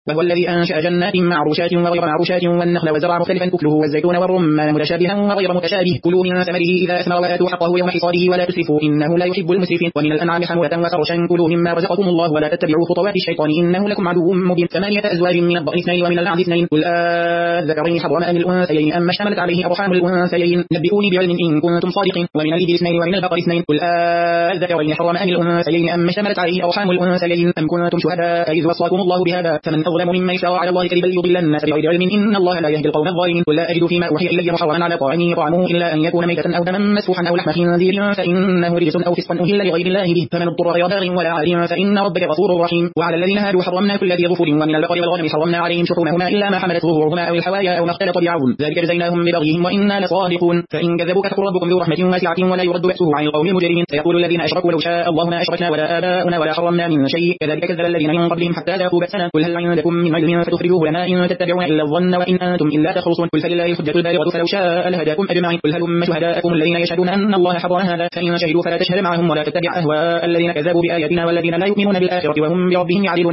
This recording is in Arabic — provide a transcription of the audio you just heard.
وهو الذي أنشأ جنات معروشات وغير معروشات والنخل والزرع مختلفا أكله والزيتون والرمان متشابها وغير متشابه كلوا من ثمره إذا أثمر وآتوا حقه يوم حصاده ولا تسرفوا إنه لا يحب المسرفين ومن الأنعام حمولة وفرشا كلوا مما رزقكم الله ولا تتبعوا خطوات الشيطان إنه لكم عدو مبين 8 أزواج من الضأن 2 ومن المعز 2 قل الذكرين حرم أم الأنثيين أما اشتملت عليه أرحام الأنثيين نبئوني بعلم إن كنتم صادقين ومن الإبل 2 ومن البقر 2 قل الذكرين حرم أم الأنثيين أما اشتملت عليه أرحام الأنثيين أم كنتم شهداء إذ وصاكم الله بهذا فمن أظلم ممن يفترى على الله كذبا ليضل الناس بغير علم إن الله لا يهدي القوم الظالمين قل لا أجد فيما أوحي إلي محرما على طاعم يطعمه إلا أن يكون ميتة أو دما مسفوحا أو لحم خنزير فإنه رجس أو فسقا أهل لغير الله به فمن اضطر غير باغ ولا عاد فإن ربك غفور رحيم وعلى الذين هادوا حرمنا كل ذي ظفر ومن البقر والغنم حرمنا عليهم شحومهما إلا ما حملت ظهورهما أو الحوايا أو ما اختلط بعظم ذلك جزيناهم ببغيهم وإنا لصادقون فإن كذبوك فقل ربكم ذو رحمة واسعة ولا يرد بأسه عن القوم المجرمين سيقول الذين أشركوا لو شاء الله ما أشركنا ولا آباؤنا ولا حرمنا من شيء كذلك كذب الذين من قبلهم حتى ذاقوا بأسنا قل هل عندكم من علم فتخرجوه لنا إن تتبعون إلا الظن وإن أنتم إلا تخرصون قل فلله الحجة البالغة فلو شاء لهداكم أجمعين قل هلم شهداءكم الذين يشهدون أن الله حرم هذا فإن شهدوا فلا تشهد معهم ولا تتبع أهواء الذين كذبوا بآياتنا والذين لا يؤمنون بالآخرة وهم بربهم يعدلون